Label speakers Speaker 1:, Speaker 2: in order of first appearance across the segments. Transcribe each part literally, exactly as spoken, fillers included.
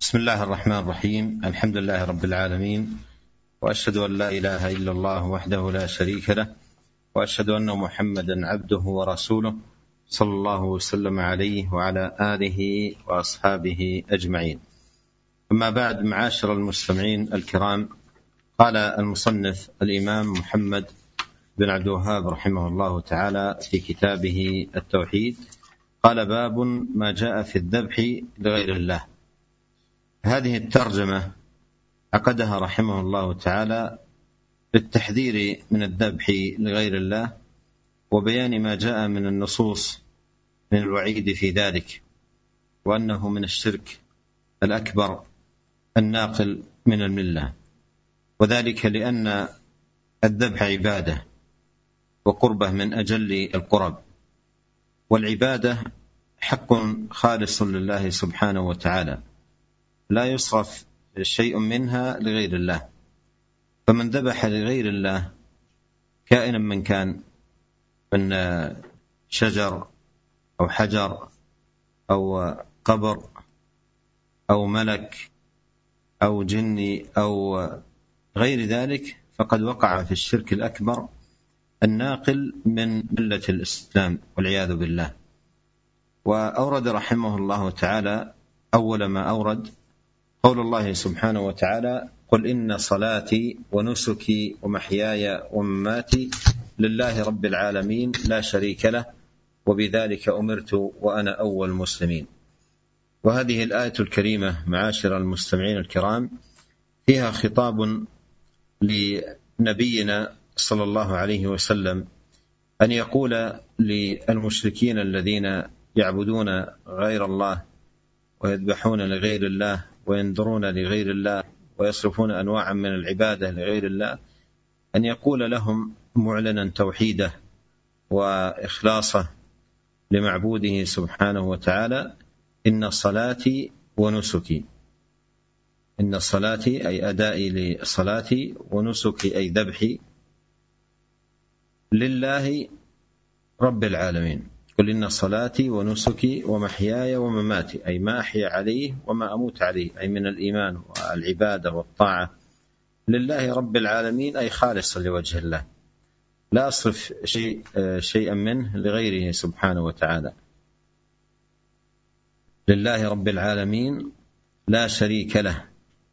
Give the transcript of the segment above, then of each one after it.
Speaker 1: بسم الله الرحمن الرحيم. الحمد لله رب العالمين، وأشهد أن لا إله إلا الله وحده لا شريك له، وأشهد أن محمدا عبده ورسوله صلى الله وسلم عليه وعلى آله وأصحابه أجمعين. أما بعد، معاشر المستمعين الكرام، قال المصنف الإمام محمد بن عبد الوهاب رحمه الله تعالى في كتابه التوحيد، قال: باب ما جاء في الذبح لغير الله. هذه الترجمة عقدها رحمه الله تعالى بالتحذير من الذبح لغير الله، وبيان ما جاء من النصوص من الوعيد في ذلك، وأنه من الشرك الأكبر الناقل من الملة، وذلك لأن الذبح عبادة وقربة من أجل القرب، والعبادة حق خالص لله سبحانه وتعالى، لا يصرف شيء منها لغير الله. فمن ذبح لغير الله كائنا من كان، من شجر أو حجر أو قبر أو ملك أو جني أو غير ذلك، فقد وقع في الشرك الأكبر الناقل من ملة الإسلام والعياذ بالله. وأورد رحمه الله تعالى أول ما أورد قول الله سبحانه وتعالى: قل إن صلاتي ونسكي ومحياي ومماتي لله رب العالمين لا شريك له وبذلك أمرت وأنا أول المسلمين. وهذه الآية الكريمة معاشر المستمعين الكرام فيها خطاب لنبينا صلى الله عليه وسلم أن يقول للمشركين الذين يعبدون غير الله ويذبحون لغير الله وينذرون لغير الله ويصرفون أنواعا من العبادة لغير الله، أن يقول لهم معلنا توحيده وإخلاصه لمعبوده سبحانه وتعالى: إن صلاتي ونسكي. إن صلاتي أي أدائي لصلاتي، ونسكي أي ذبحي، لله رب العالمين. قل إن صلاتي ونسكي ومحياي ومماتي، أي ما أحيا عليه وما أموت عليه، أي من الإيمان والعبادة والطاعة، لله رب العالمين، أي خالصا لوجه الله، لا أصرف شيء شيئا منه لغيره سبحانه وتعالى. لله رب العالمين لا شريك له،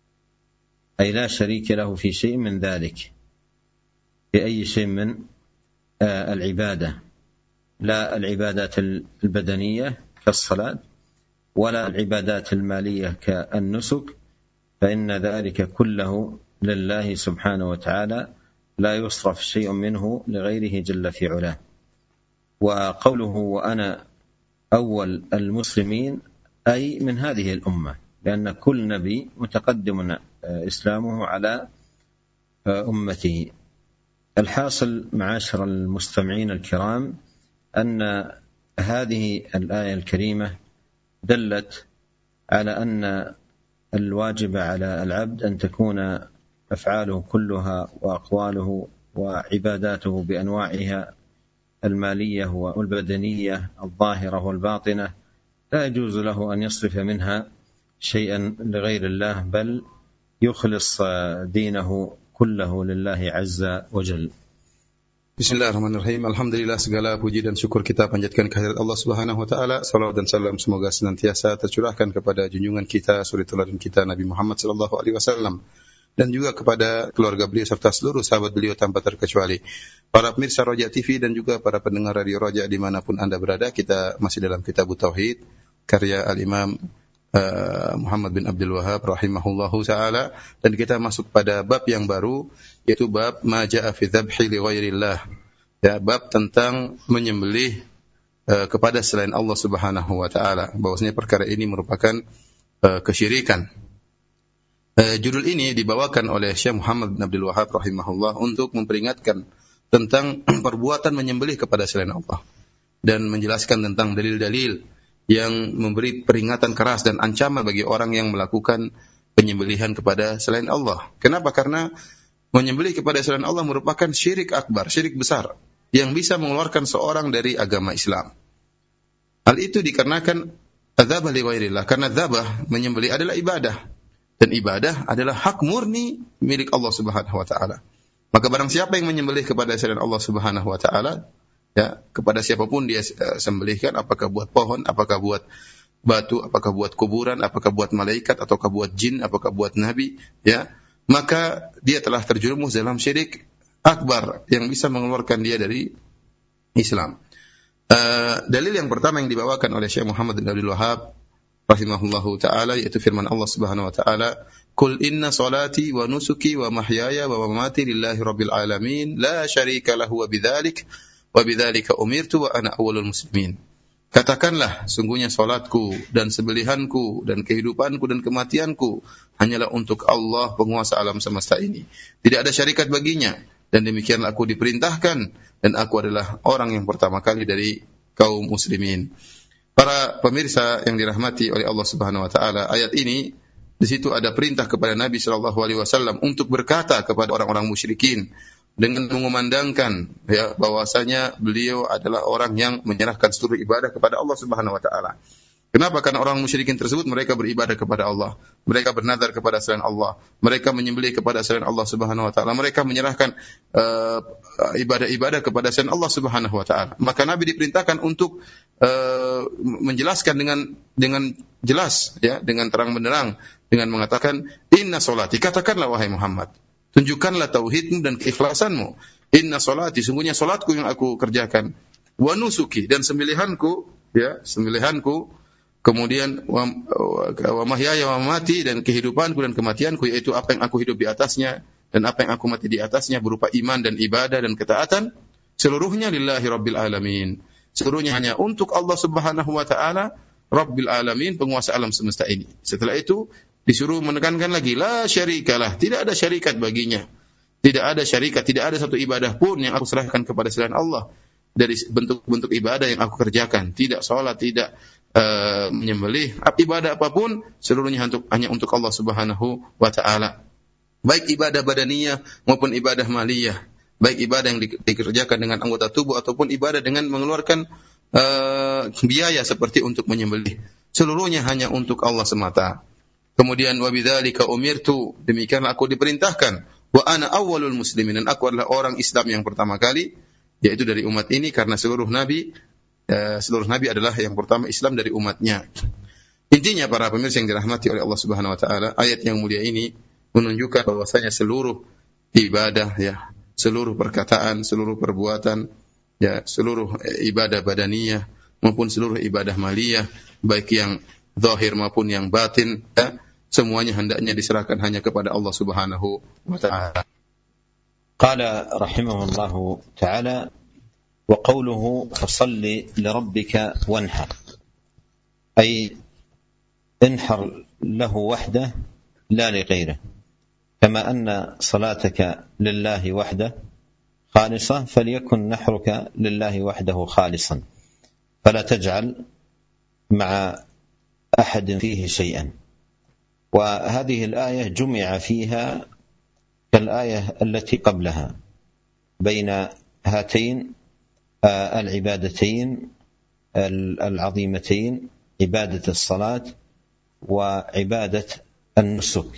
Speaker 1: أي لا شريك له في شيء من ذلك، في أي شيء من العبادة، لا العبادات البدنية كالصلاة ولا العبادات المالية كالنسك، فإن ذلك كله لله سبحانه وتعالى، لا يصرف شيء منه لغيره جل في علاه. وقوله وأنا أول المسلمين أي من هذه الأمة، لأن كل نبي متقدم إسلامه على أمته. الحاصل معاشر المستمعين الكرام أن هذه الآية الكريمة دلت على أن الواجب على العبد أن تكون أفعاله كلها وأقواله وعباداته بأنواعها المالية والبدنية الظاهرة والباطنة لا يجوز له أن يصرف منها شيئا لغير الله، بل يخلص دينه كله لله عز وجل.
Speaker 2: Bismillahirrahmanirrahim. Alhamdulillah, segala puji dan syukur kita panjatkan kehadirat Allah Subhanahu wa taala. Salawat dan salam semoga senantiasa tercurahkan kepada junjungan kita, suri teladan kita Nabi Muhammad sallallahu alaihi wasallam, dan juga kepada keluarga beliau serta seluruh sahabat beliau tanpa terkecuali. Para pemirsa Roja T V dan juga para pendengar Radio Roja dimanapun Anda berada, kita masih dalam Kitab Tauhid karya Al-Imam uh, Muhammad bin Abdul Wahab rahimahullahu taala, dan kita masuk pada bab yang baru, yaitu bab ma jaa fi dzabhi li ghairillah. Ya, bab tentang menyembelih uh, kepada selain Allah Subhanahu wa taala, bahwasanya perkara ini merupakan uh, kesyirikan. Uh, judul ini dibawakan oleh Syekh Muhammad bin Abdul Wahab rahimahullah untuk memperingatkan tentang perbuatan menyembelih kepada selain Allah, dan menjelaskan tentang dalil-dalil yang memberi peringatan keras dan ancaman bagi orang yang melakukan penyembelihan kepada selain Allah. Kenapa? Karena menyembelih kepada selain Allah merupakan syirik akbar, syirik besar yang bisa mengeluarkan seorang dari agama Islam. Hal itu dikarenakan adzabah li ghairillah, karena dzabah menyembelih adalah ibadah dan ibadah adalah hak murni milik Allah Subhanahu wa taala. Maka barang siapa yang menyembelih kepada selain Allah Subhanahu wa taala, ya, kepada siapapun dia uh, sembelihkan, apakah buat pohon, apakah buat batu, apakah buat kuburan, apakah buat malaikat, ataukah buat jin, apakah buat nabi, ya, maka dia telah terjerumus dalam syirik akbar yang bisa mengeluarkan dia dari Islam. Uh, dalil yang pertama yang dibawakan oleh Syekh Muhammad bin Abdul Wahhab rahimahullahu taala yaitu firman Allah Subhanahu wa taala, "Qul inna salati wa nusuki wa mahyaya wa mamati lillahi rabbil alamin, la syarika lahu wa bidzalik wa bidzalika umirtu wa ana awwalul muslimin." Katakanlah, sungguhnya salatku dan sembelihanku dan kehidupanku dan kematianku hanyalah untuk Allah, penguasa alam semesta ini. Tidak ada syarikat baginya, dan demikianlah aku diperintahkan, dan aku adalah orang yang pertama kali dari kaum muslimin. Para pemirsa yang dirahmati oleh Allah Subhanahu wa taala, ayat ini di situ ada perintah kepada Nabi sallallahu alaihi wasallam untuk berkata kepada orang-orang musyrikin dengan mengumandangkan, ya, bahwasanya beliau adalah orang yang menyerahkan seluruh ibadah kepada Allah Subhanahu wa taala. Kenapa? Karena orang musyrikin tersebut mereka beribadah kepada Allah, mereka bernazar kepada selain Allah, mereka menyembelih kepada selain Allah Subhanahu wa taala, mereka menyerahkan uh, ibadah-ibadah kepada selain Allah Subhanahu wa taala. Maka Nabi diperintahkan untuk uh, menjelaskan dengan dengan jelas, ya, dengan terang benderang, dengan mengatakan inna sholati, katakanlah wahai Muhammad, tunjukkanlah tauhidmu dan keikhlasanmu. Inna sholati, sungguhnya salatku yang aku kerjakan, wa nusuki, dan sembelihanku, ya, sembelihanku, kemudian wa, wa mahyaya wa mamati, dan kehidupanku dan kematianku, yaitu apa yang aku hidup di atasnya dan apa yang aku mati di atasnya berupa iman dan ibadah dan ketaatan, seluruhnya lillahi rabbil alamin. Seluruhnya hanya untuk Allah Subhanahu wa taala, Rabbil alamin, penguasa alam semesta ini. Setelah itu disuruh menekankan lagi, la syarikalah, tidak ada syarikat baginya. Tidak ada syarikat, tidak ada satu ibadah pun yang aku serahkan kepada selain Allah dari bentuk-bentuk ibadah yang aku kerjakan. Tidak salat, tidak uh, menyembelih, ibadah apapun seluruhnya untuk, hanya untuk Allah Subhanahu wa taala. Baik ibadah badaniyah maupun ibadah maliyah, baik ibadah yang di, dikerjakan dengan anggota tubuh ataupun ibadah dengan mengeluarkan uh, biaya seperti untuk menyembelih, seluruhnya hanya untuk Allah semata. Kemudian wa bidzalika umirtu, demikianlah aku diperintahkan, wa ana awwalul muslimin, dan aku adalah orang Islam yang pertama kali, yaitu dari umat ini, karena seluruh nabi uh, seluruh nabi adalah yang pertama Islam dari umatnya. Intinya para pemirsa yang dirahmati oleh Allah Subhanahu wa taala, ayat yang mulia ini menunjukkan bahwasanya seluruh ibadah, ya, seluruh perkataan, seluruh perbuatan, ya, seluruh ibadah badaniyah maupun seluruh ibadah maliyah, baik yang zahir maupun yang batin, ya, semuanya hendaknya diserahkan hanya kepada Allah Subhanahu wa taala.
Speaker 1: Qala rahimahullahu taala, wa qawluhu fasalli li rabbika wanhar, ay انحر له وحده لا لغيره، كما أن صلاتك لله وحده خالصة فليكن نحرك لله وحده خالصا، فلا تجعل مع أحد فيه شيئا. وهذه الآية جمع فيها كالآية التي قبلها بين هاتين العبادتين العظيمتين، عبادة الصلاة وعبادة النسك.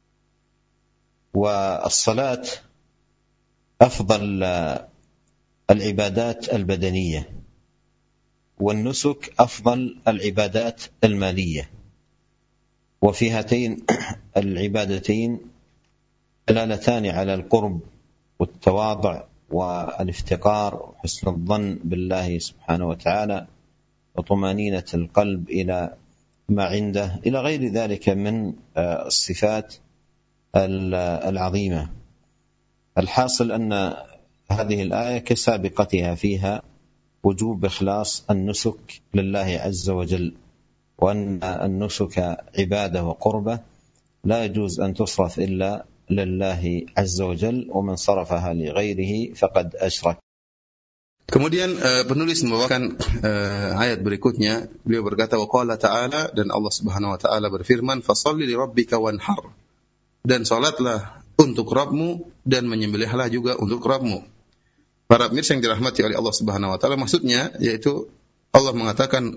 Speaker 1: والصلاة أفضل العبادات البدنية، والنسك أفضل العبادات المالية. وفي هاتين العبادتين دلالتان على القرب والتواضع والافتقار وحسن الظن بالله سبحانه وتعالى وطمأنينة القلب إلى ما عنده إلى غير ذلك من الصفات العظيمة. الحاصل أن هذه الآية كسابقتها فيها وجوب إخلاص النسك لله عز وجل، وأن النسك عبادة وقربة لا يجوز أن تصرف إلا لله عز وجل، ومن صرفها لغيره فقد أشرك.
Speaker 2: Kemudian uh, penulis membawakan uh, ayat berikutnya. Beliau berkata, wa qala ta'ala, dan Allah Subhanahu wa taala berfirman, fasholli li rabbika wanhar, dan salatlah untuk Rabbmu dan menyembelihlah juga untuk Rabbmu. Para pemirsa yang dirahmati oleh Allah Subhanahu wa taala, maksudnya yaitu Allah mengatakan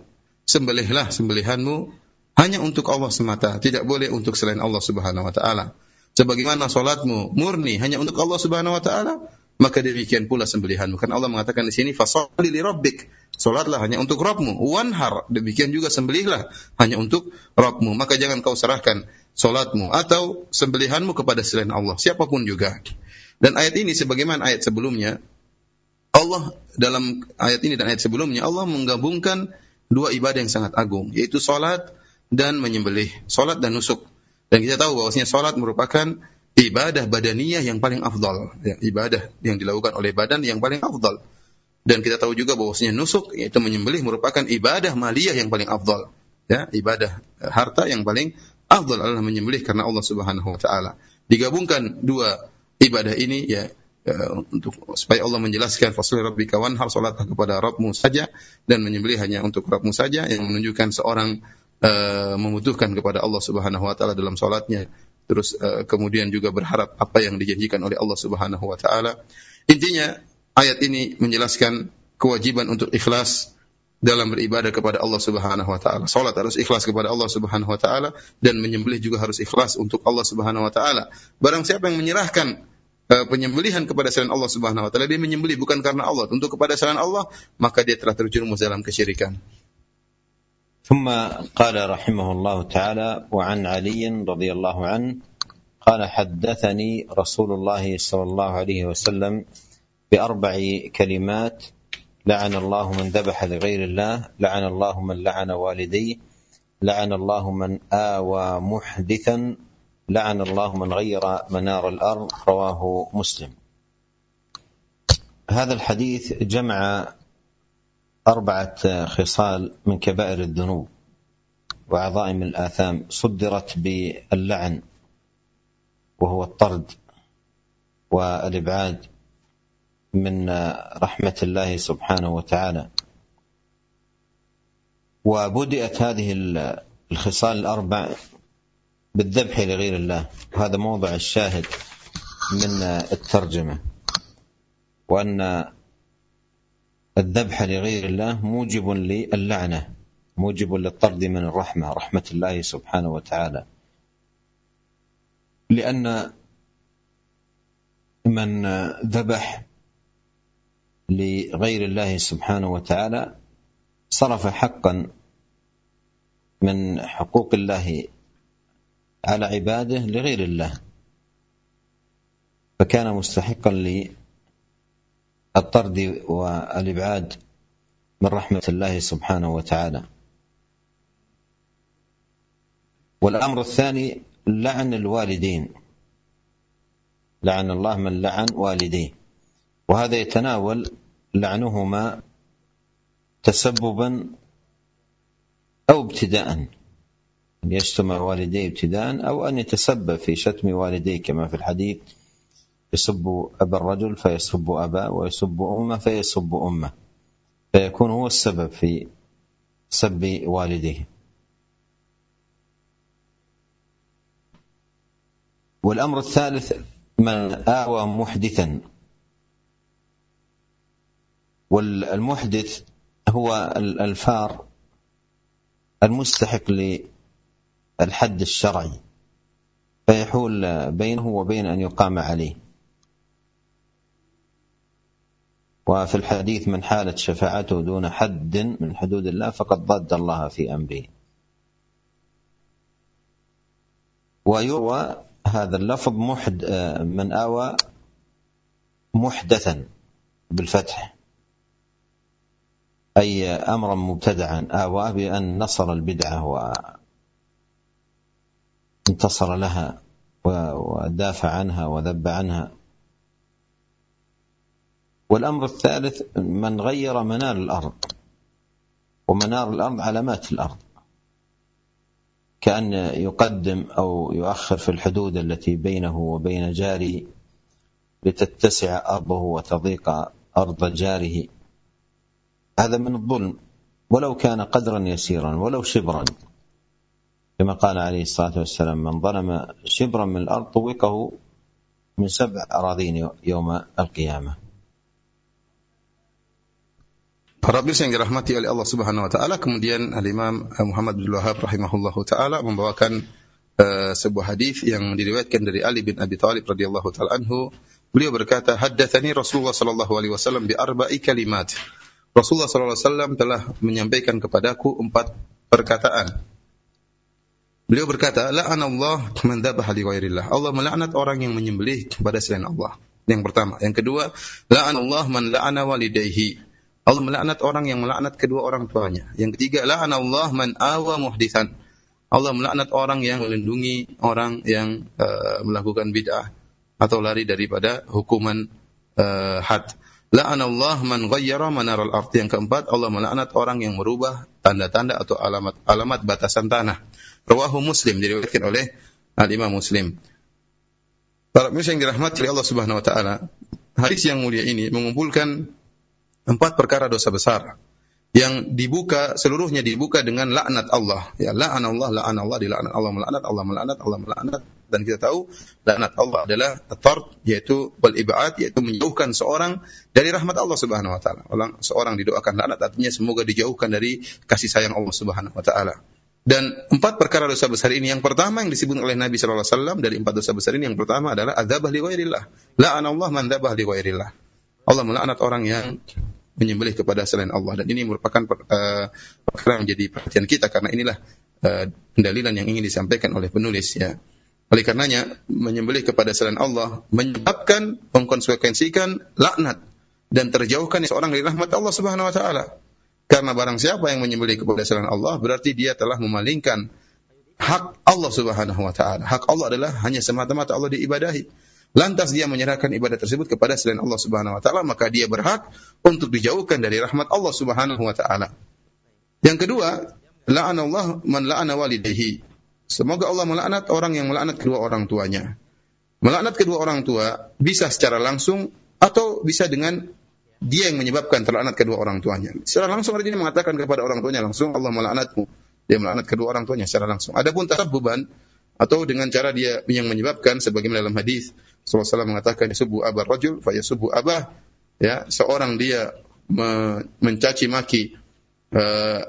Speaker 2: sembelihlah sembelihanmu hanya untuk Allah semata, tidak boleh untuk selain Allah Subhanahu wa taala. Sebagaimana salatmu murni hanya untuk Allah Subhanahu wa taala, maka demikian pula sembelihanmu. Karena Allah mengatakan di sini fasholli li rabbik, salatlah hanya untuk Rabbmu, wanhar, demikian juga sembelihlah hanya untuk Rabbmu. Maka jangan kau serahkan salatmu atau sembelihanmu kepada selain Allah, siapapun juga. Dan ayat ini sebagaimana ayat sebelumnya, Allah dalam ayat ini dan ayat sebelumnya Allah menggabungkan dua ibadah yang sangat agung, yaitu salat dan menyembelih, salat dan nusuk. Dan kita tahu bahwasanya salat merupakan ibadah badaniyah yang paling afdal, ya, ibadah yang dilakukan oleh badan yang paling afdal. Dan kita tahu juga bahwasanya nusuk, yaitu menyembelih, merupakan ibadah maliyah yang paling afdal, ya, ibadah harta yang paling afdal adalah menyembelih karena Allah Subhanahu wa taala. Digabungkan dua ibadah ini, ya, uh, untuk supaya Allah menjelaskan fasholli rabbika wanhar, salatlah kepada Rabbmu saja dan menyembelih hanya untuk Rabbmu saja, yang menunjukkan seorang uh, membutuhkan kepada Allah Subhanahu wa taala dalam salatnya. Terus uh, kemudian juga berharap apa yang dijanjikan oleh Allah Subhanahu wa taala. Intinya ayat ini menjelaskan kewajiban untuk ikhlas dalam beribadah kepada Allah Subhanahu wa taala. Salat harus ikhlas kepada Allah Subhanahu wa taala dan menyembelih juga harus ikhlas untuk Allah Subhanahu wa taala. Barang siapa yang menyerahkan uh, penyembelihan kepada selain Allah Subhanahu wa taala, dia menyembelih bukan karena Allah, untuk kepada selain Allah, maka dia telah terjerumus dalam kesyirikan.
Speaker 1: ثم قال رحمه الله تعالى: وعن علي رضي الله عنه قال حدثني رسول الله صلى الله عليه وسلم بأربع كلمات: لعن الله من ذبح لغير الله، لعن الله من لعن والديه، لعن الله من آوى محدثا، لعن الله من غير منار الأرض. رواه مسلم. هذا الحديث جمع أربعة خصال من كبائر الذنوب وعظائم الآثام صدرت باللعن، وهو الطرد والإبعاد من رحمة الله سبحانه وتعالى. وبدأت هذه الخصال الأربع بالذبح لغير الله، وهذا موضع الشاهد من الترجمة، وأن الذبح لغير الله موجب للعنة، موجب للطرد من الرحمة، رحمة الله سبحانه وتعالى، لأن من ذبح لغير الله سبحانه وتعالى صرف حقا من حقوق الله على عباده لغير الله، فكان مستحقا للطرد والإبعاد من رحمة الله سبحانه وتعالى. والأمر الثاني لعن الوالدين، لعن الله من لعن والديه، وهذا يتناول لعنهما تسببا أو ابتداء، أن يشتم والديه ابتداء أو أن يتسبب في شتم والديه، كما في الحديث: يسب أبا الرجل فيسب أباه، ويسب أمه فيسب أمه، فيكون هو السبب في سب والديه. والأمر الثالث من آوى محدثا، والمحدث هو الفار المستحق للحد الشرعي، فيحول بينه وبين أن يقام عليه. وفي الحديث: من حالت شفاعته دون حد من حدود الله فقد ضاد الله في أمره. ويروى هذا اللفظ محد من آوى محدثا بالفتح، أي أمرا مبتدعا آواه بأن نصر البدعة وانتصر لها ودافع عنها وذب عنها. والأمر الثالث من غير منار الأرض، ومنار الأرض علامات الأرض، كأن يقدم أو يؤخر في الحدود التي بينه وبين جاره لتتسع أرضه وتضيق أرض جاره. هذا من الظلم، ولو كان قدرا يسيرا ولو شبرا، كما قال عليه الصلاة والسلام: من ظلم شبرا من الأرض طوقه من سبع أراضين يوم القيامة.
Speaker 2: Para pemirsa yang dirahmati oleh Allah Subhanahu wa taala, kemudian Al-Imam Muhammad bin Wahab rahimahullahu taala membawakan uh, sebuah hadis yang diriwayatkan dari Ali bin Abi Thalib radhiyallahu taala anhu. Beliau berkata, "Haddatsani Rasulullah sallallahu alaihi wasallam bi arba'i kalimat." Rasulullah sallallahu alaihi wasallam telah menyampaikan kepadaku empat perkataan. Beliau berkata, "La'anallahu man dzabaha li ghairillah." Allah melaknat orang yang menyembelih kepada selain Allah. Yang pertama, yang kedua, "La'anallahu man la'ana walidayhi." Allah melaknat orang yang melaknat kedua orang tuanya. Yang ketiga, la'anallahu man awa muhditsan. Allah melaknat orang yang melindungi orang yang uh, melakukan bid'ah atau lari daripada hukuman uh, had. La'anallahu man ghayyara manaral ardh. Yang keempat, Allah melaknat orang yang merubah tanda-tanda atau alamat-alamat batasan tanah. Rawahu Muslim, diriwayatkan oleh Al-Imam Muslim. Para pemirsa yang dirahmati oleh Allah Subhanahu wa taala, hadis yang mulia ini mengumpulkan empat perkara dosa besar yang dibuka, seluruhnya dibuka dengan laknat Allah. Ya, la'anallah, la'anallah, dilaknat Allah, melaknat Allah, melaknat Allah, melaknat. Dan kita tahu laknat Allah adalah at-tard, yaitu wal ib'ad, yaitu menjauhkan seorang dari rahmat Allah Subhanahu wa taala. Orang seorang didoakan laknat artinya semoga dijauhkan dari kasih sayang Allah Subhanahu wa taala. Dan empat perkara dosa besar ini, yang pertama yang disebut oleh Nabi sallallahu alaihi wasallam dari empat dosa besar ini, yang pertama adalah adzabah li ghairillah. La'anallah man dzabah li ghairillah. Allah melaknat orang yang menyembelih kepada selain Allah, dan ini merupakan uh, perkara yang menjadi perhatian kita karena inilah uh, pendalilan yang ingin disampaikan oleh penulis, ya. Oleh karenanya menyembelih kepada selain Allah menyebabkan, mengkonsekuensikan laknat dan terjauhkan seorang dari rahmat Allah Subhanahu wa taala. Karena barang siapa yang menyembelih kepada selain Allah berarti dia telah memalingkan hak Allah Subhanahu wa taala. Hak Allah adalah hanya semata-mata Allah diibadahi. Lantas dia menyerahkan ibadah tersebut kepada selain Allah Subhanahu wa taala, maka dia berhak untuk dijauhkan dari rahmat Allah Subhanahu wa taala. Yang kedua, la'anallahu man la'ana walidayhi. Semoga Allah melaknat orang yang melaknat kedua orang tuanya. Melaknat kedua orang tua bisa secara langsung atau bisa dengan dia yang menyebabkan terlaknat kedua orang tuanya. Secara langsung artinya mengatakan kepada orang tuanya langsung, Allah melaknatmu. Dia melaknat kedua orang tuanya secara langsung. Adapun tasabbuban atau dengan cara dia yang menyebabkan, sebagaimana dalam hadis Rasulullah shallallahu alaihi wasallam mengatakan, yasubbu abar rajul fa yasubbu abah, ya, seorang dia me- mencaci maki uh,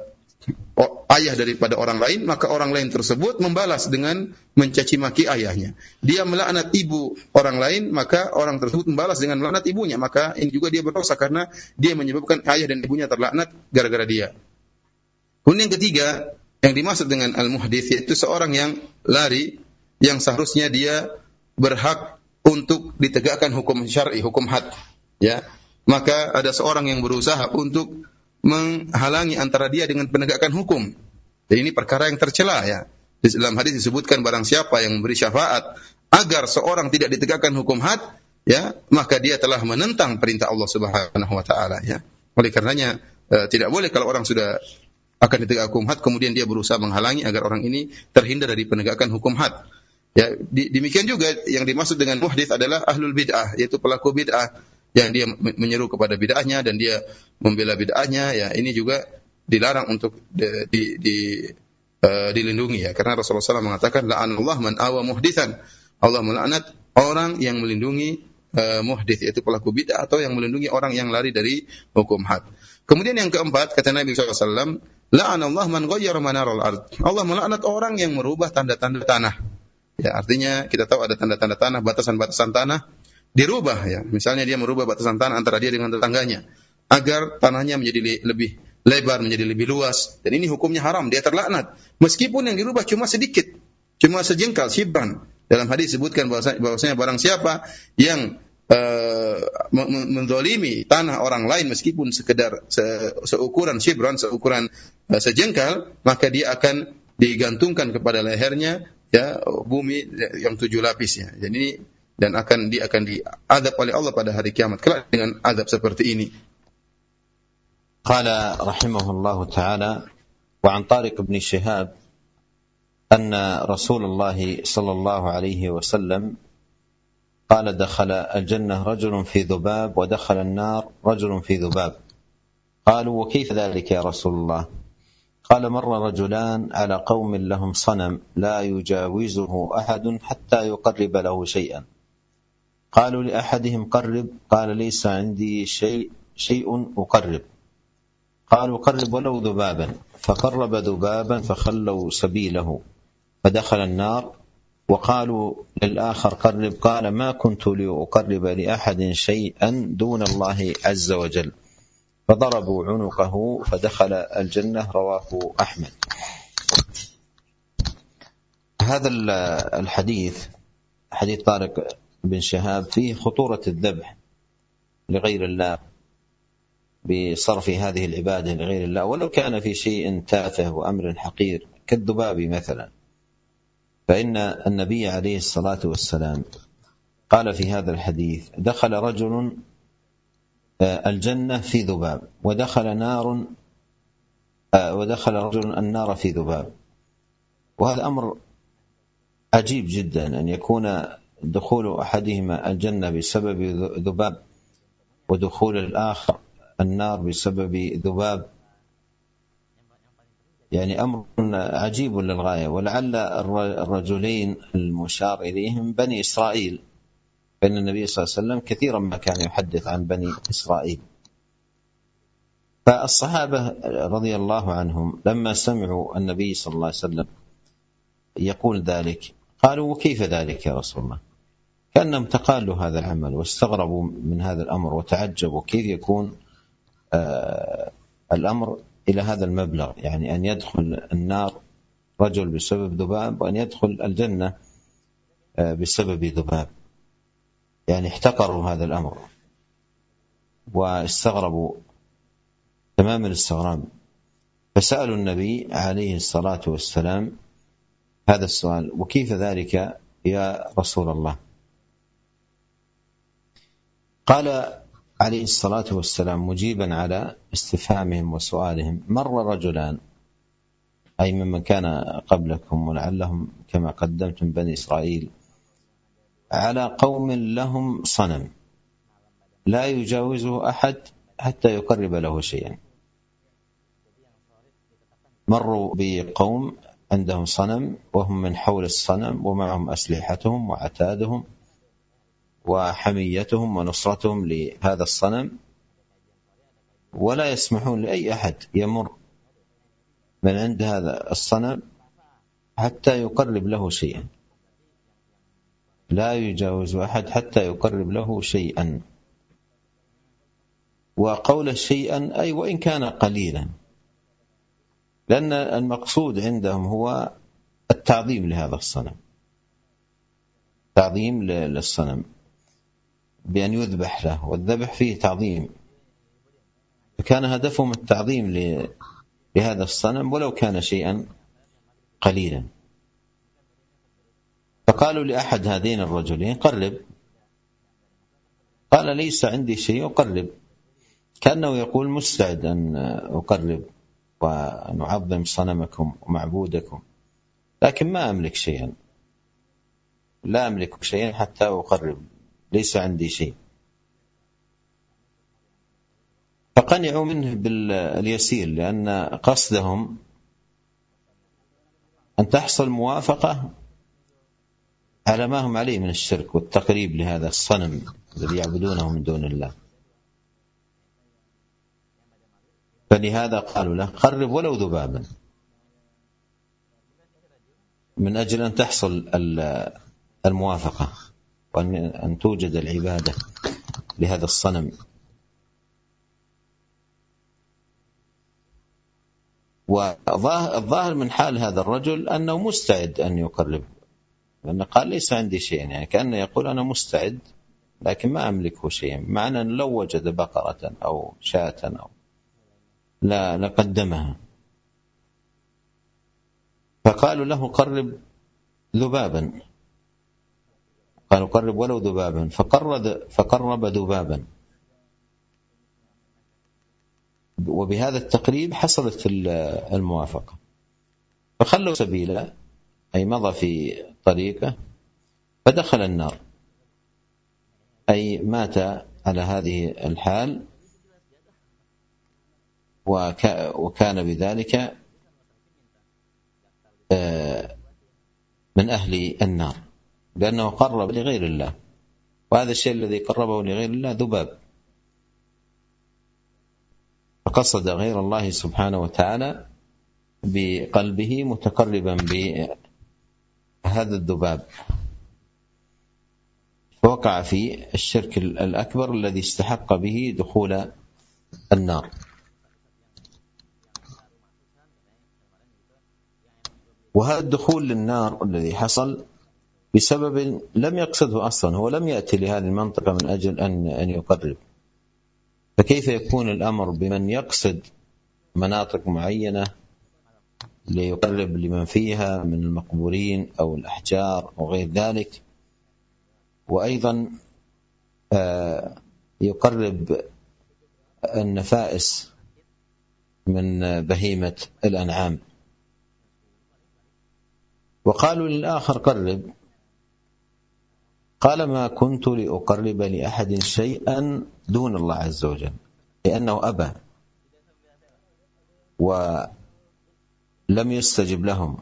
Speaker 2: ayah daripada orang lain, maka orang lain tersebut membalas dengan mencaci maki ayahnya. Dia melaknat ibu orang lain, maka orang tersebut membalas dengan melaknat ibunya, maka ini juga dia berdosa karena dia menyebabkan ayah dan ibunya terlaknat gara-gara dia. Kemudian yang ketiga, yang dimaksud dengan al-muhdits yaitu seorang yang lari, yang seharusnya dia berhak untuk ditegakkan hukum syar'i, hukum had, ya. Maka ada seorang yang berusaha untuk menghalangi antara dia dengan penegakan hukum. Dan ini perkara yang tercela, ya. Di dalam hadis disebutkan barang siapa yang memberi syafaat agar seorang tidak ditegakkan hukum had, ya, maka dia telah menentang perintah Allah Subhanahu wa taala, ya. Oleh karenanya eh, tidak boleh kalau orang sudah akan ditegakkan hukum had kemudian dia berusaha menghalangi agar orang ini terhindar dari penegakan hukum had. Ya, di, demikian juga yang dimaksud dengan muhdits adalah ahlul bid'ah, yaitu pelaku bid'ah yang dia menyeru kepada bid'ahnya dan dia membela bid'ahnya, ya, ini juga dilarang untuk di, di, di uh, dilindungi, ya, karena Rasulullah shallallahu alaihi wasallam mengatakan la'anallahu man awa muhditsan. Allah melaknat orang yang melindungi uh, muhdits, yaitu pelaku bid'ah atau yang melindungi orang yang lari dari hukum had. Kemudian yang keempat, kata Nabi sallallahu alaihi wasallam, la'anallahu man ghayyara manaral ardh. Allah melaknat orang yang merubah tanda-tanda tanah. Ya, artinya kita tahu ada tanda-tanda tanah, batasan-batasan tanah dirubah, ya. Misalnya dia merubah batasan tanah antara dia dengan tetangganya agar tanahnya menjadi lebih lebar, menjadi lebih luas. Dan ini hukumnya haram, dia terlaknat. Meskipun yang dirubah cuma sedikit, cuma sejengkal, shibran. Dalam hadis disebutkan bahwasanya barang siapa yang uh, menzalimi tanah orang lain meskipun sekedar se- seukuran shibran, seukuran uh, sejengkal, maka dia akan digantungkan kepada lehernya, ya, bumi yang tujuh lapis, ya. Jadi dan akan dia akan diazab oleh Allah pada hari kiamat kelak dengan azab seperti ini.
Speaker 1: Qala rahimahullah ta'ala wa an Tariq ibn Shihab anna Rasulullah sallallahu alaihi wasallam qala dakhala al-jannah rajulun fi dhubab wa dakhala an-nar rajulun fi dhubab. Qalu wa kayfa dhalika ya Rasulullah? قال مر رجلان على قوم لهم صنم لا يجاوزه أحد حتى يقرب له شيئا قالوا لأحدهم قرب قال ليس عندي شيء شيء أقرب قالوا قرب ولو ذبابا، فقرب ذبابا فخلوا سبيله فدخل النار. وقالوا للآخر قرب، قال ما كنت لأقرب لأحد شيئا دون الله عز وجل، فضربوا عنقه فدخل الجنة. رواه أحمد. هذا الحديث حديث طارق بن شهاب فيه خطورة الذبح لغير الله بصرف هذه العبادة لغير الله، ولو كان في شيء تافه وأمر حقير كالذباب مثلا، فإن النبي عليه الصلاة والسلام قال في هذا الحديث دخل رجل الجنة في ذباب، ودخل نار ودخل رجل النار في ذباب. وهذا أمر عجيب جدا أن يكون دخول أحدهما الجنة بسبب ذباب ودخول الآخر النار بسبب ذباب، يعني أمر عجيب للغاية. ولعل الرجلين المشار إليهم بني إسرائيل، فإن النبي صلى الله عليه وسلم كثيرا ما كان يحدث عن بني إسرائيل. فالصحابة رضي الله عنهم لما سمعوا النبي صلى الله عليه وسلم يقول ذلك قالوا وكيف ذلك يا رسول الله؟ كأنهم تقالوا هذا العمل واستغربوا من هذا الأمر وتعجبوا كيف يكون آه الأمر إلى هذا المبلغ، يعني أن يدخل النار رجل بسبب ذباب وأن يدخل الجنة آه بسبب ذباب، يعني احتقروا هذا الأمر واستغربوا تمام الاستغراب. فسألوا النبي عليه الصلاة والسلام هذا السؤال، وكيف ذلك يا رسول الله؟ قال عليه الصلاة والسلام مجيبا على استفهامهم وسؤالهم: مر رجلان، أي ممن كان قبلكم ولعلهم كما قدمتم بني إسرائيل، على قوم لهم صنم لا يجاوزه أحد حتى يقرب له شيئا. مروا بقوم عندهم صنم وهم من حول الصنم ومعهم أسلحتهم وعتادهم وحميتهم ونصرتهم لهذا الصنم، ولا يسمحون لأي أحد يمر من عند هذا الصنم حتى يقرب له شيئا، لا يجاوز أحد حتى يقرب له شيئا. وقول شيئا أي وإن كان قليلا، لأن المقصود عندهم هو التعظيم لهذا الصنم، تعظيم للصنم بأن يذبح له، والذبح فيه تعظيم، فكان هدفهم التعظيم لهذا الصنم ولو كان شيئا قليلا. فقالوا لأحد هذين الرجلين قرب، قال ليس عندي شيء أقرب، كأنه يقول مستعد أن أقرب ونعظم صنمكم ومعبودكم، لكن ما أملك شيئا، لا أملك شيئا حتى أقرب، ليس عندي شيء. فقنعوا منه باليسير، لأن قصدهم أن تحصل موافقة على ما هم عليه من الشرك والتقريب لهذا الصنم الذي يعبدونه من دون الله. فلهذا قالوا له قرب ولو ذبابا، من أجل أن تحصل الموافقة وأن توجد العبادة لهذا الصنم. والظاهر من حال هذا الرجل أنه مستعد أن يقرب، لأنه قال ليس عندي شيء، يعني كأنه يقول أنا مستعد لكن ما أملكه شيء، معنى أن لو وجد بقرة أو شاة أو لا لقدمها. فقالوا له قرب ذبابا، قالوا قرب ولو ذبابا، فقرب, فقرب ذبابا، وبهذا التقريب حصلت الموافقة. فخلوا سبيله، أي مضى في طريقه، فدخل النار، أي مات على هذه الحال، وكان بذلك من أهل النار، لأنه قرب لغير الله، وهذا الشيء الذي قربه لغير الله ذباب. فقصد غير الله سبحانه وتعالى بقلبه متقربا بهذا الذباب، فوقع في الشرك الأكبر الذي استحق به دخول النار. وهذا الدخول للنار الذي حصل بسبب لم يقصده أصلا، هو لم يأتي لهذه المنطقة من أجل أن أن يقرب، فكيف يكون الأمر بمن يقصد مناطق معينة ليقرب لمن فيها من المقبورين أو الأحجار أو غير ذلك، وأيضا يقرب النفائس من بهيمة الأنعام. وقالوا للآخر قرب، قال ما كنت لأقرب لأحد شيئا دون الله عز وجل، لأنه أبى ولم يستجب لهم،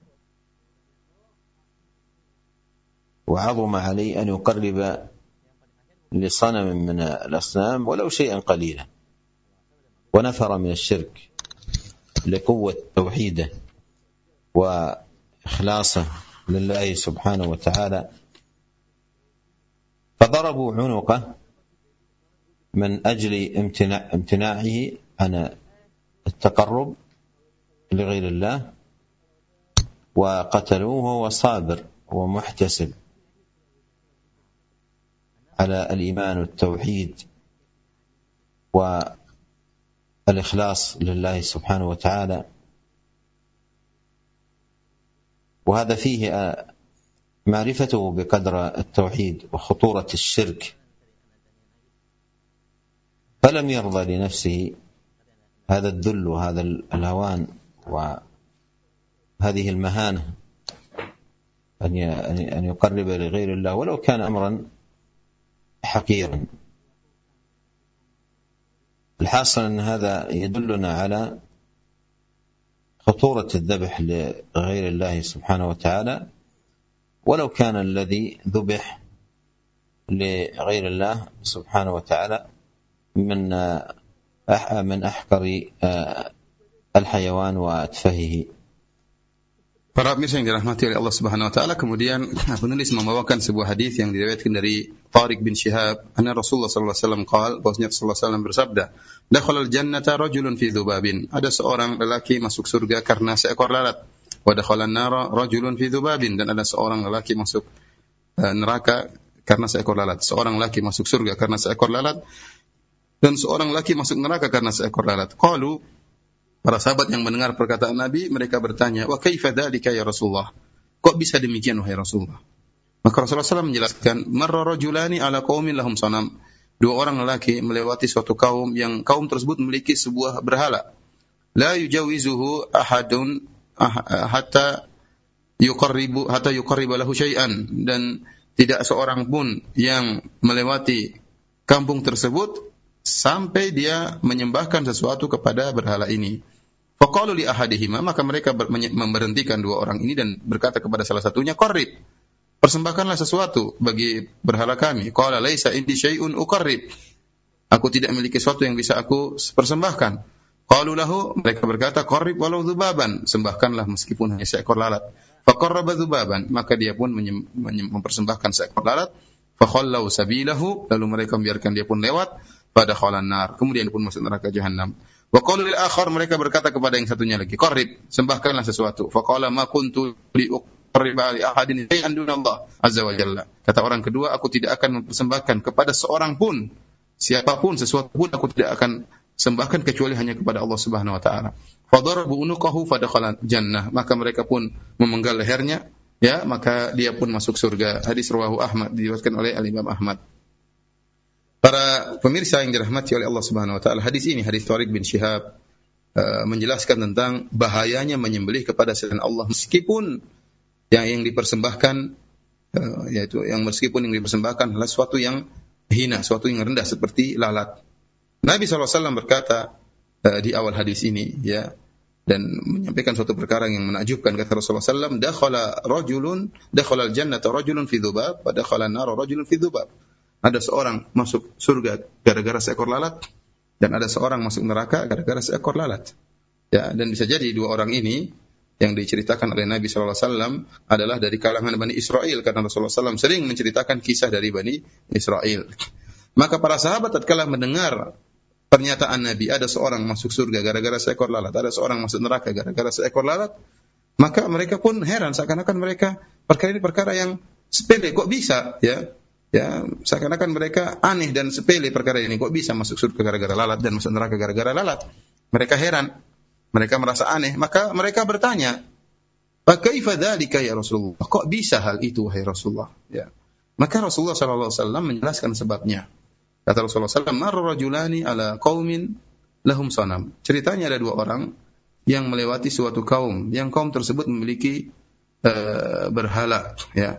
Speaker 1: وعظم عليه أن يقرب لصنم من الأصنام ولو شيئا قليلا، ونفر من الشرك لقوة توحيده وإخلاصه لله سبحانه وتعالى، فضربوا عنقه من أجل امتناع امتناعه عن التقرب لغير الله، وقتلوه وهو صابر ومحتسب على الإيمان والتوحيد والإخلاص لله سبحانه وتعالى. وهذا فيه معرفته بقدر التوحيد وخطورة الشرك، فلم يرضى لنفسه هذا الذل وهذا الهوان وهذه المهانة أن يقرب لغير الله ولو كان أمرا حقيرا. الحاصل أن هذا يدلنا على خطورة الذبح لغير الله سبحانه وتعالى، ولو كان الذي ذبح لغير الله سبحانه وتعالى من من أحقر الحيوان وأتفهه.
Speaker 2: Para pemirsa yang dirahmati oleh Allah Subhanahu wa taala, kemudian penulis membawakan sebuah hadis yang diriwayatkan dari Tariq bin Shihab, anna Rasulullah sallallahu alaihi wasallam qaal, bahwasanya Rasulullah sallallahu alaihi wasallam bersabda, dakhalal jannata rajulun fi dzubabin, ada seorang lelaki masuk surga karena seekor lalat, wa dakhalan nara rajulun fi dzubabin, dan ada seorang lelaki masuk uh, neraka karena seekor lalat. Seorang lelaki masuk surga karena seekor lalat, dan seorang lelaki masuk neraka karena seekor lalat. Qalu, para sahabat yang mendengar perkataan Nabi, mereka bertanya, wa kaifa dzalika ya Rasulullah? Kok bisa demikian wahai Rasulullah? Maka Rasulullah sallallahu alaihi wasallam menjelaskan, marra rajulani ala qaumin lahum sanam. Dua orang lelaki melewati suatu kaum yang kaum tersebut memiliki sebuah berhala. La yujawizuhu ahadun hatta yuqarribu hatta yuqarriba lahu syai'an, dan tidak seorang pun yang melewati kampung tersebut sampai dia menyembahkan sesuatu kepada berhala ini. Faqalu li ahadihima, maka mereka memberhentikan dua orang ini dan berkata kepada salah satunya, qarrib, persembahkanlah sesuatu bagi berhala kami. Qala laisa indi syai'un uqarrib, aku tidak memiliki sesuatu yang bisa aku persembahkan. Qalu lahu, mereka berkata, qarrib walau dzubaban, sembahkanlah meskipun hanya seekor lalat. Faqarraba dzubaban, maka dia pun mempersembahkan seekor lalat. Fakhallau sabilahu, lalu mereka membiarkan dia pun lewat, pada khalan nar, kemudian pun masuk neraka jahanam. Wa qalu lil akhar, mereka berkata kepada yang satunya lagi, qarrib, sembahkanlah sesuatu. Faqala ma kuntu li uqarriba li ahadin shay'an dunallah azza wa jalla. Kata orang kedua, aku tidak akan mempersembahkan kepada seorang pun, siapapun, sesuatu pun aku tidak akan sembahkan kecuali hanya kepada Allah Subhanahu wa taala. Fadarabu unuqahu fadakhala jannah, maka mereka pun memenggal lehernya, ya, maka dia pun masuk surga. Hadis riwayat Ahmad, diriwayatkan oleh Al-Imam Ahmad. Para pemirsa yang dirahmati oleh Allah Subhanahu wa taala, hadis ini, hadis Tariq bin Shihab, uh, menjelaskan tentang bahayanya menyembelih kepada selain Allah, meskipun yang yang dipersembahkan uh, yaitu yang meskipun yang dipersembahkan adalah sesuatu yang hina, sesuatu yang rendah seperti lalat. Nabi sallallahu alaihi wasallam berkata uh, di awal hadis ini, ya, dan menyampaikan suatu perkara yang menakjubkan. Kata Rasulullah sallallahu alaihi wasallam, dakhala rajulun dakhala al-jannata rajulun fi dzubab wa dakhala an-nar rajulun fi dzubab. Ada seorang masuk surga gara-gara seekor lalat, dan ada seorang masuk neraka gara-gara seekor lalat. Ya, dan bisa jadi dua orang ini yang diceritakan oleh Nabi sallallahu alaihi wasallam adalah dari kalangan Bani Israel, karena Rasulullah sallallahu alaihi wasallam sering menceritakan kisah dari Bani Israel. Maka para sahabat tatkala mendengar pernyataan Nabi, ada seorang masuk surga gara-gara seekor lalat, ada seorang masuk neraka gara-gara seekor lalat, maka mereka pun heran, seakan-akan mereka perkara ini perkara yang sepele, kok bisa, ya? Ya, seakan-akan mereka aneh dan sepele perkara ini, kok bisa masuk surga gara-gara lalat dan masuk neraka gara-gara lalat. Mereka heran, mereka merasa aneh, maka mereka bertanya, "Fa kaifa dzalika ya Rasulullah?" Kok bisa hal itu wahai Rasulullah? Ya. Maka Rasulullah sallallahu alaihi wasallam menjelaskan sebabnya. Kata Rasulullah sallallahu alaihi wasallam, "Marra rajulani ala qaumin lahum sanam." Ceritanya ada dua orang yang melewati suatu kaum, yang kaum tersebut memiliki uh, berhala, ya.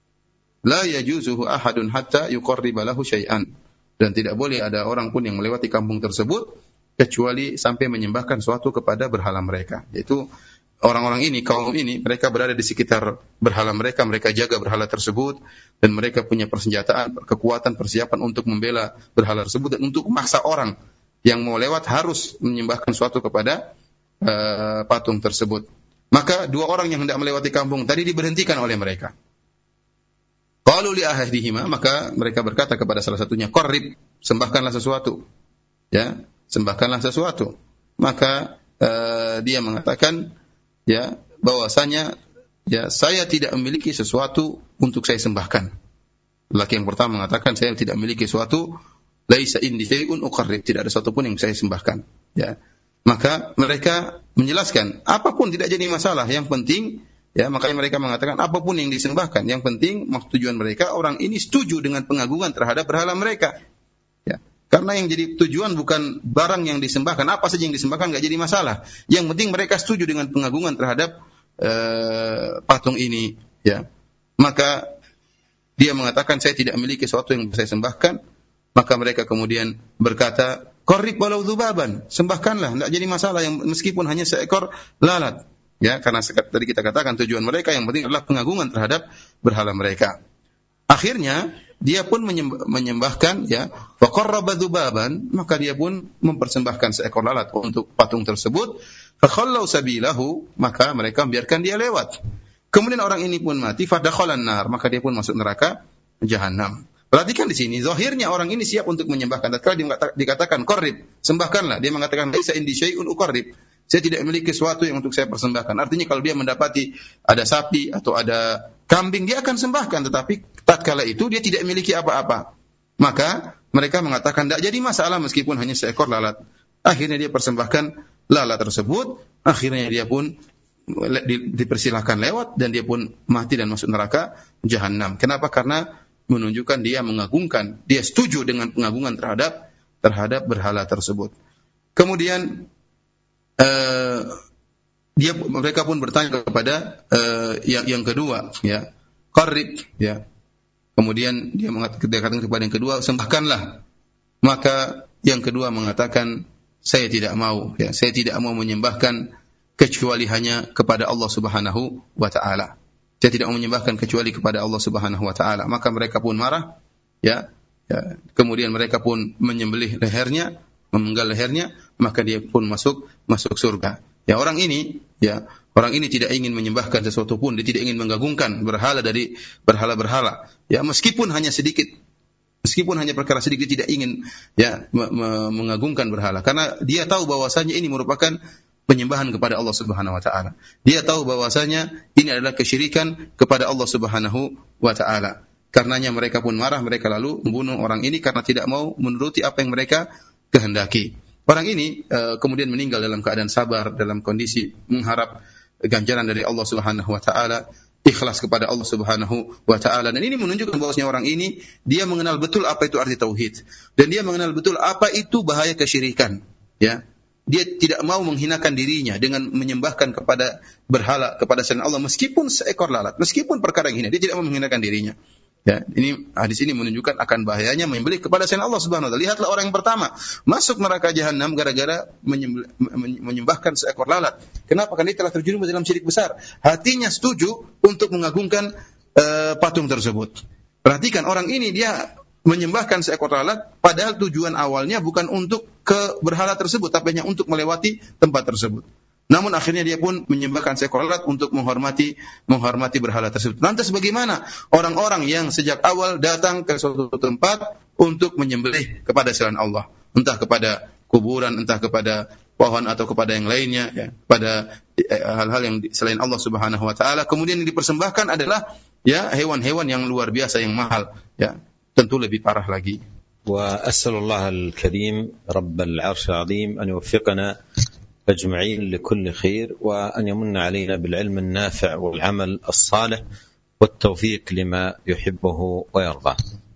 Speaker 2: La yajuzuhu ahadun hatta yuqarriba lahu syai'an. Dan tidak boleh ada orang pun yang melewati kampung tersebut kecuali sampai menyembahkan suatu kepada berhala mereka. Yaitu orang-orang ini, kaum ini, mereka berada di sekitar berhala mereka, mereka jaga berhala tersebut, dan mereka punya persenjataan, kekuatan, persiapan untuk membela berhala tersebut, dan untuk memaksa orang yang mau lewat harus menyembahkan suatu kepada uh, patung tersebut. Maka dua orang yang hendak melewati kampung tadi diberhentikan oleh mereka. Qalu li ahadihima, maka mereka berkata kepada salah satunya, "Qarrib, sembahkanlah sesuatu." Ya, sembahkanlah sesuatu. Maka uh, dia mengatakan, ya, bahwasanya ya saya tidak memiliki sesuatu untuk saya sembahkan. Laki yang pertama mengatakan, saya tidak memiliki sesuatu, laisa indi syai'un uqarrib, tidak ada sesuatu pun yang saya sembahkan. Ya. Maka mereka menjelaskan, apapun tidak jadi masalah, yang penting, ya, makanya mereka mengatakan apapun yang disembahkan, yang penting maksud tujuan mereka orang ini setuju dengan pengagungan terhadap berhala mereka. Ya. Karena yang jadi tujuan bukan barang yang disembahkan, apa saja yang disembahkan enggak jadi masalah. Yang penting mereka setuju dengan pengagungan terhadap uh, patung ini, ya. Maka dia mengatakan saya tidak memiliki sesuatu yang saya sembahkan, maka mereka kemudian berkata, "Qarrib walau dzubaban," sembahkanlah, enggak jadi masalah yang meskipun hanya seekor lalat. Ya, karena tadi kita katakan tujuan mereka yang penting adalah pengagungan terhadap berhala mereka. Akhirnya dia pun menyembahkan, ya, wa qarraba dzubaban, maka dia pun mempersembahkan seekor lalat untuk patung tersebut. Fa khallau sabilahu, maka mereka membiarkan dia lewat. Kemudian orang ini pun mati, fa dakhalan nar, maka dia pun masuk neraka jahanam. Perhatikan di sini, zahirnya orang ini siap untuk menyembahkan. Tatkala dikatakan qarrib, sembahkanlah, dia mengatakan laisa indi syai'un uqarrib. Saya tidak memiliki sesuatu yang untuk saya persembahkan. Artinya kalau dia mendapati ada sapi atau ada kambing, dia akan sembahkan. Tetapi tatkala itu dia tidak memiliki apa-apa. Maka mereka mengatakan tidak jadi masalah meskipun hanya seekor lalat. Akhirnya dia persembahkan lalat tersebut. Akhirnya dia pun di, dipersilahkan lewat dan dia pun mati dan masuk neraka jahanam. Kenapa? Karena menunjukkan dia mengagungkan, dia setuju dengan pengagungan terhadap terhadap berhala tersebut. Kemudian Uh, dia mereka pun bertanya kepada uh, yang yang kedua, ya, qarrib, ya. Kemudian dia mengatakan kepada yang kedua, sembahkanlah. Maka yang kedua mengatakan, saya tidak mau, ya, saya tidak mau menyembahkan kecuali hanya kepada Allah Subhanahu wa taala. Saya tidak mau menyembahkan kecuali kepada Allah Subhanahu wa taala. Maka mereka pun marah, ya. Ya. Kemudian mereka pun menyembelih lehernya, memenggal lehernya, maka dia pun masuk masuk surga. Ya, orang ini, ya, orang ini tidak ingin menyembahkan sesuatu pun, dia tidak ingin mengagungkan berhala dari berhala-berhala. Ya, meskipun hanya sedikit, meskipun hanya perkara sedikit, tidak ingin, ya, me- me- mengagungkan berhala, karena dia tahu bahwasanya ini merupakan penyembahan kepada Allah Subhanahu wa taala. Dia tahu bahwasanya ini adalah kesyirikan kepada Allah Subhanahu wa taala. Karenanya mereka pun marah, mereka lalu membunuh orang ini karena tidak mau menuruti apa yang mereka kehendaki. Orang ini uh, kemudian meninggal dalam keadaan sabar, dalam kondisi mengharap ganjaran dari Allah Subhanahu wa taala, ikhlas kepada Allah Subhanahu wa taala. Dan ini menunjukkan bahwasanya orang ini dia mengenal betul apa itu arti tauhid, dan dia mengenal betul apa itu bahaya kesyirikan, ya. Dia tidak mau menghinakan dirinya dengan menyembahkan kepada berhala, kepada selain Allah, meskipun seekor lalat, meskipun perkara yang hina, dia tidak mau menghinakan dirinya. Ya, ini hadis ini menunjukkan akan bahayanya menyembelih kepada selain Allah Subhanahu wa taala. Lihatlah orang yang pertama masuk neraka jahanam gara-gara menyembahkan seekor lalat. Kenapa? Karena dia telah terjerumus dalam syirik besar. Hatinya setuju untuk mengagungkan uh, patung tersebut. Perhatikan, orang ini dia menyembahkan seekor lalat, padahal tujuan awalnya bukan untuk ke berhala tersebut, tapi hanya untuk melewati tempat tersebut. Namun akhirnya dia pun menyembahkan seekor lalat untuk menghormati menghormati berhala tersebut. Lantas bagaimana orang-orang yang sejak awal datang ke suatu tempat untuk menyembelih kepada selain Allah, entah kepada kuburan, entah kepada pohon atau kepada yang lainnya, ya, pada eh, hal-hal yang selain Allah Subhanahu wa taala, kemudian yang dipersembahkan adalah ya hewan-hewan yang luar biasa, yang mahal, ya, tentu lebih parah lagi.
Speaker 1: Wa as'alullah al-karim rabbal 'arsy 'azim an yuwaffiqana أجمعين لكل خير وأن يمن علينا بالعلم النافع والعمل الصالح والتوفيق لما يحبه ويرضاه.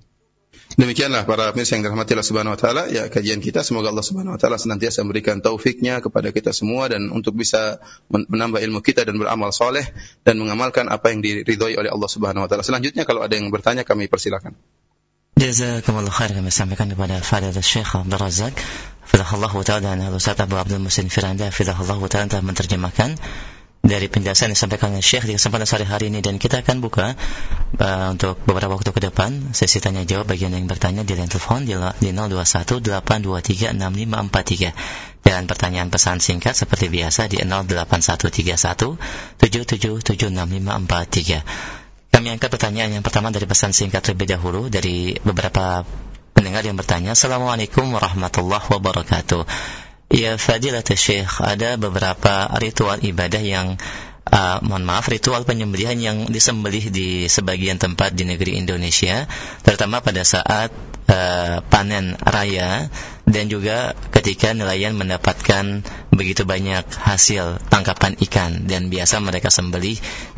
Speaker 2: Demikianlah para pemirsa yang dirahmati Allah Subhanahu wa taala, ya, kajian kita, semoga Allah Subhanahu wa taala senantiasa memberikan taufiknya kepada kita semua dan untuk bisa menambah ilmu kita dan beramal saleh dan mengamalkan apa yang diridhai oleh Allah Subhanahu wa taala. Selanjutnya kalau ada yang bertanya kami persilakan.
Speaker 3: Jazakumullah khair, kami sampaikan kepada Fadilatul Syekh Abdul Razak Fidahullahu ta'ala dan Ustaz Abu Abdul Muhsin Firanda Fidahullahu ta'ala telah menerjemahkan dari penjelasan yang disampaikan oleh Syekh di kesempatan sore hari ini, dan kita akan buka uh, untuk beberapa waktu ke depan sesi tanya jawab bagian yang bertanya di line telepon di, di nol dua satu delapan dua tiga enam lima empat tiga dan pertanyaan pesan singkat seperti biasa di nol delapan satu tiga satu tujuh tujuh tujuh enam lima empat tiga. Kami angkat pertanyaan yang pertama dari pesan singkat terlebih dahulu dari beberapa pendengar yang bertanya. Assalamualaikum warahmatullahi wabarakatuh. Ya Fadilatul Syekh, ada beberapa ritual ibadah yang uh, mohon maaf, ritual penyembelihan yang disembelih di sebagian tempat di negeri Indonesia, terutama pada saat uh, panen raya dan juga ketika nelayan mendapatkan begitu banyak hasil tangkapan ikan, dan biasa mereka sembelih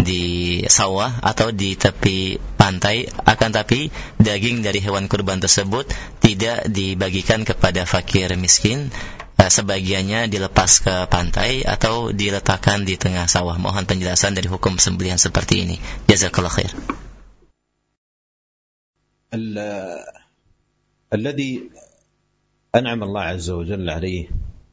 Speaker 3: di sawah atau di tepi pantai, akan tapi daging dari hewan kurban tersebut tidak dibagikan kepada fakir miskin, sebagiannya dilepas ke pantai atau diletakkan di tengah sawah. Mohon penjelasan dari hukum sembelihan seperti ini. Jazakallah khair.
Speaker 1: الذي أنعم الله عز وجل عليه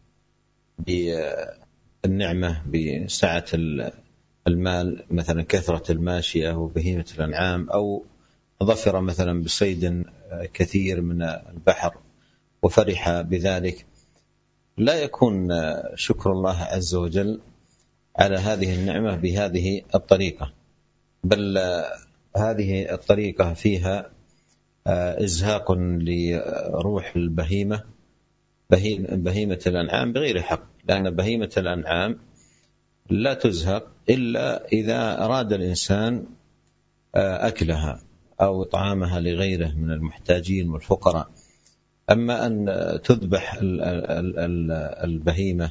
Speaker 1: بالنعمة بسعة المال، مثلا كثرة الماشية وبهيمة الأنعام، أو ظفر مثلا بصيد كثير من البحر وفرح بذلك، لا يكون شكر الله عز وجل على هذه النعمة بهذه الطريقة، بل هذه الطريقة فيها إزهاق لروح البهيمة بهيمة الأنعام بغير حق، لأن بهيمة الأنعام لا تزهق إلا إذا أراد الإنسان أكلها أو إطعامها لغيره من المحتاجين والفقراء. أما أن تذبح البهيمة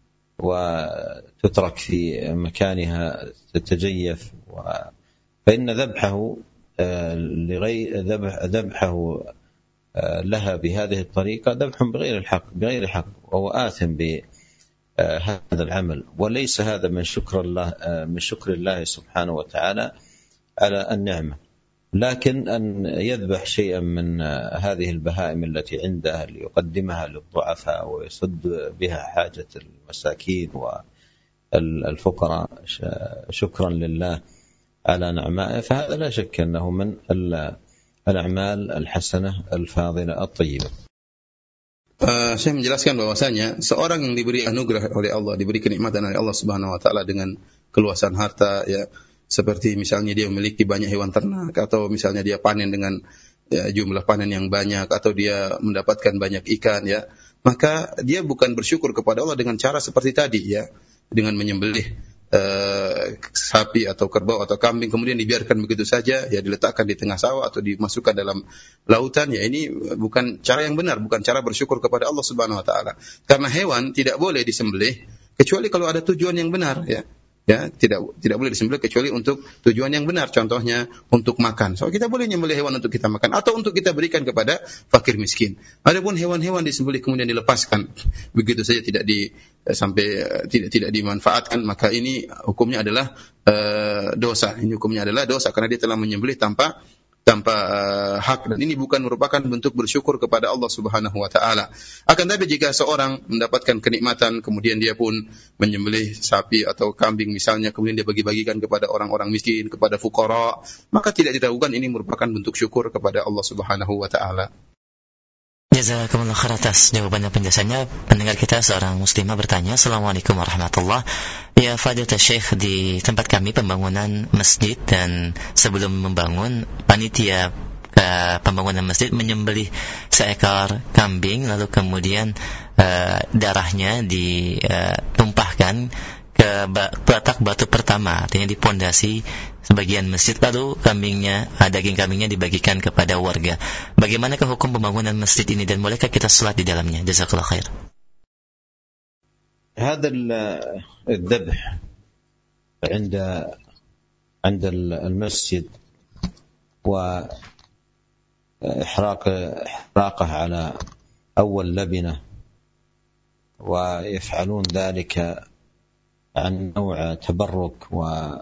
Speaker 1: وتترك في مكانها تتجيف، فإن ذبحه لغير ذبحه لها بهذه الطريقة ذبح بغير الحق بغير حق وهو آثم بهذا العمل، وليس هذا من شكر الله من شكر الله سبحانه وتعالى على النعمة. لكن أن يذبح شيئا من هذه البهائم التي عنده ليقدمها للضعفاء ويسد بها حاجة المساكين والفقراء شكرا لله على نعمائه، فهذا لا شك أنه من الأعمال الحسنة الفاضلة الطيبة.
Speaker 2: Uh, saya menjelaskan bahwasanya seorang yang diberi anugerah oleh Allah, diberi kenikmatan oleh Allah Subhanahu wa taala dengan keluasan harta, ya, seperti misalnya dia memiliki banyak hewan ternak, atau misalnya dia panen dengan ya, jumlah panen yang banyak, atau dia mendapatkan banyak ikan, ya, maka dia bukan bersyukur kepada Allah dengan cara seperti tadi, ya, dengan menyembelih uh, sapi atau kerbau atau kambing kemudian dibiarkan begitu saja, ya, diletakkan di tengah sawah atau dimasukkan dalam lautan, ya, ini bukan cara yang benar, bukan cara bersyukur kepada Allah Subhanahu wa taala. Karena hewan tidak boleh disembelih kecuali kalau ada tujuan yang benar, ya. Ya, tidak tidak boleh disembelih kecuali untuk tujuan yang benar. Contohnya untuk makan. So kita boleh menyembelih hewan untuk kita makan atau untuk kita berikan kepada fakir miskin. Adapun hewan-hewan disembelih kemudian dilepaskan begitu saja tidak di sampai tidak tidak dimanfaatkan, maka ini hukumnya adalah uh, dosa. Ini hukumnya adalah dosa karena dia telah menyembelih tanpa tanpa uh, hak, dan ini bukan merupakan bentuk bersyukur kepada Allah Subhanahu wa taala. Akan tapi jika seorang mendapatkan kenikmatan kemudian dia pun menyembelih sapi atau kambing misalnya, kemudian dia bagi-bagikan kepada orang-orang miskin, kepada fuqara, maka tidak diragukan ini merupakan bentuk syukur kepada Allah Subhanahu wa taala.
Speaker 3: Jazakumullah khair atas jawaban dan penjelasannya. Pendengar kita seorang muslimah bertanya, Assalamualaikum warahmatullahi wabarakatuh. Ya Fadilatul Syekh, di tempat kami pembangunan masjid, dan sebelum membangun, panitia uh, pembangunan masjid menyembelih seekor kambing, lalu kemudian uh, darahnya ditumpahkan ke petak batu pertama, artinya di pondasi sebagian masjid, lalu kambingnya, daging kambingnya dibagikan kepada warga. Bagaimanakah hukum pembangunan masjid ini, dan bolehkah kita salat di dalamnya? Jazakallahu khair.
Speaker 1: هذا الذبح عند عند المسجد وإحراق إحراقه على أول لبنة، ويفعلون ذلك عن نوع تبرك و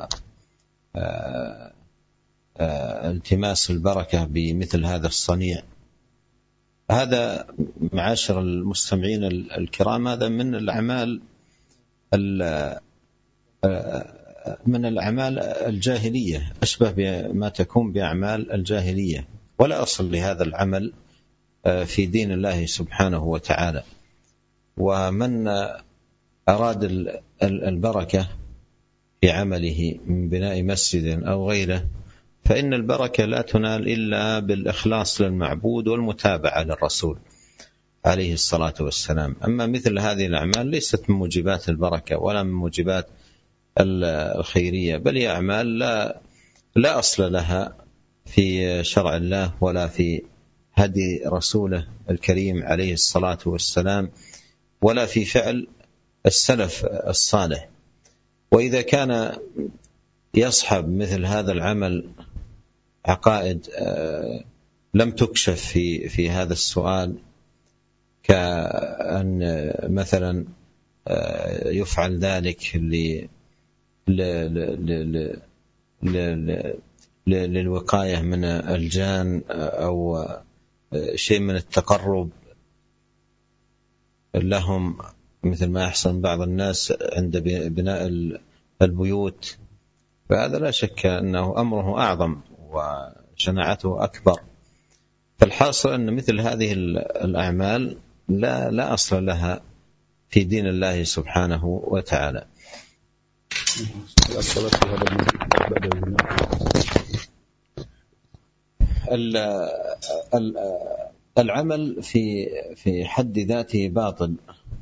Speaker 1: التماس البركة بمثل هذا الصنيع. هذا معاشر المستمعين الكرام، هذا من الأعمال من الأعمال الجاهلية، أشبه بما تكون بأعمال الجاهلية، ولا أصل لهذا العمل في دين الله سبحانه وتعالى. ومن أراد البركة في عمله من بناء مسجد أو غيره، فإن البركة لا تنال إلا بالإخلاص للمعبود والمتابعة للرسول عليه الصلاة والسلام. أما مثل هذه الأعمال ليست من موجبات البركة ولا من موجبات الخيرية، بل هي أعمال لا, لا أصل لها في شرع الله ولا في هدي رسوله الكريم عليه الصلاة والسلام، ولا في فعل السلف الصالح. وإذا كان يصحب مثل هذا العمل عقائد لم تكشف في في هذا السؤال، كأن مثلا يفعل ذلك للوقاية من الجان أو شيء من التقرب لهم، مثل ما يحصل بعض الناس عند بناء البيوت، فهذا لا شك أنه أمره أعظم وشناعته أكبر. فالحاصل أن مثل هذه الأعمال لا لا أصل لها في دين الله سبحانه وتعالى. العمل في في حد ذاته باطل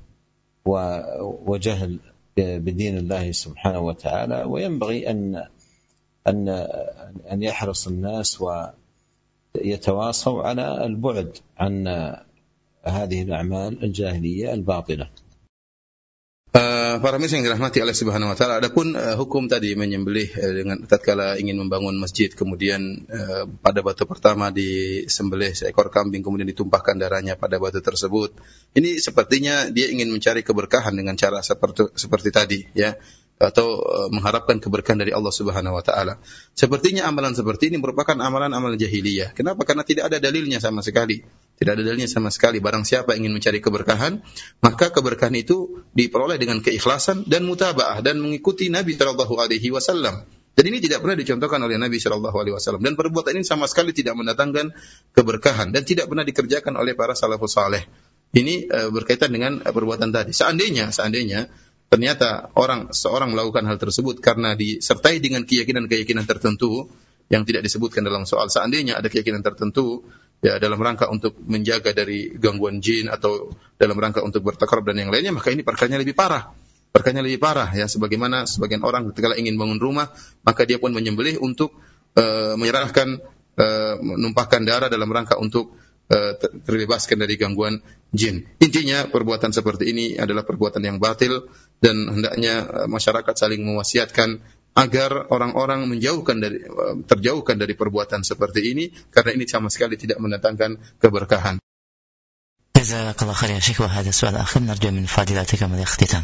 Speaker 1: وجهل بدين الله سبحانه وتعالى، وينبغي أن أن أن يحرص الناس ويتواصوا على البعد عن هذه الأعمال الجاهلية الباطلة.
Speaker 2: Uh, para misi yang dirahmati Allah Subhanahu wa taala, adapun uh, hukum tadi menyembelih uh, dengan tatkala ingin membangun masjid, kemudian uh, pada batu pertama disembelih seekor kambing, kemudian ditumpahkan darahnya pada batu tersebut. Ini sepertinya dia ingin mencari keberkahan dengan cara seperti seperti tadi, ya, atau uh, mengharapkan keberkahan dari Allah Subhanahu wa taala. Sepertinya amalan seperti ini merupakan amalan-amalan jahiliyah. Kenapa? Karena tidak ada dalilnya sama sekali. Tidak ada dalilnya sama sekali. Barang siapa ingin mencari keberkahan, maka keberkahan itu diperoleh dengan keikhlasan dan mutaba'ah dan mengikuti Nabi sallallahu alaihi wasallam. Dan ini tidak pernah dicontohkan oleh Nabi sallallahu alaihi wasallam, dan perbuatan ini sama sekali tidak mendatangkan keberkahan dan tidak pernah dikerjakan oleh para salafus saleh. Ini uh, berkaitan dengan uh, perbuatan tadi. Seandainya seandainya ternyata orang seorang melakukan hal tersebut karena disertai dengan keyakinan-keyakinan tertentu yang tidak disebutkan dalam soal, seandainya ada keyakinan tertentu, ya, dalam rangka untuk menjaga dari gangguan jin atau dalam rangka untuk bertakarrub dan yang lainnya, maka ini perkaranya lebih parah. Perkaranya lebih parah, ya, sebagaimana sebagian orang ketika ingin bangun rumah, maka dia pun menyembelih untuk uh, menyerahkan uh, menumpahkan darah dalam rangka untuk uh, terbebaskan dari gangguan jin. Intinya perbuatan seperti ini adalah perbuatan yang batil, dan hendaknya uh, masyarakat saling mewasiatkan agar orang-orang menjauhkan dari terjauhkan dari perbuatan seperti ini, karena ini sama sekali tidak mendatangkan keberkahan.
Speaker 3: Jazakallahu khair ya Syekh. Wa hadha su'al akhir narju min fadilatika min al-ikhtitam.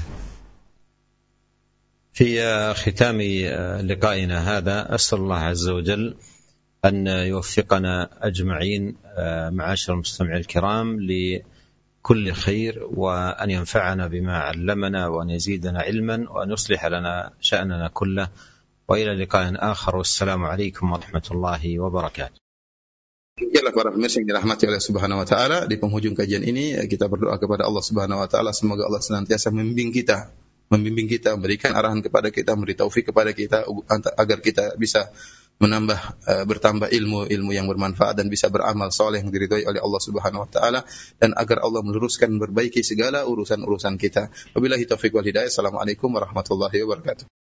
Speaker 1: في ختام لقائنا هذا أسأل الله عز وجل أن يوفقنا أجمعين معاشر المستمعين الكرام لكل خير، وأن ينفعنا بما علمنا، وأن يزيدنا علما، وأن يصلح لنا شأننا كله. وإلى لقاء آخر، والسلام عليكم ورحمة الله وبركاته.
Speaker 2: Demikianlah para pemirsa yang dirahmati oleh Subhanahu wa taala, di penghujung kajian ini kita berdoa kepada Allah Subhanahu wa taala semoga Allah senantiasa membimbing kita, membimbing kita, memberikan arahan kepada kita, memberi taufik kepada kita agar kita bisa menambah uh, bertambah ilmu-ilmu yang bermanfaat dan bisa beramal saleh yang diridhai oleh Allah Subhanahu wa taala, dan agar Allah meluruskan memperbaiki segala urusan-urusan kita. Wabillahi taufiq wal hidayah. Assalamualaikum warahmatullahi wabarakatuh.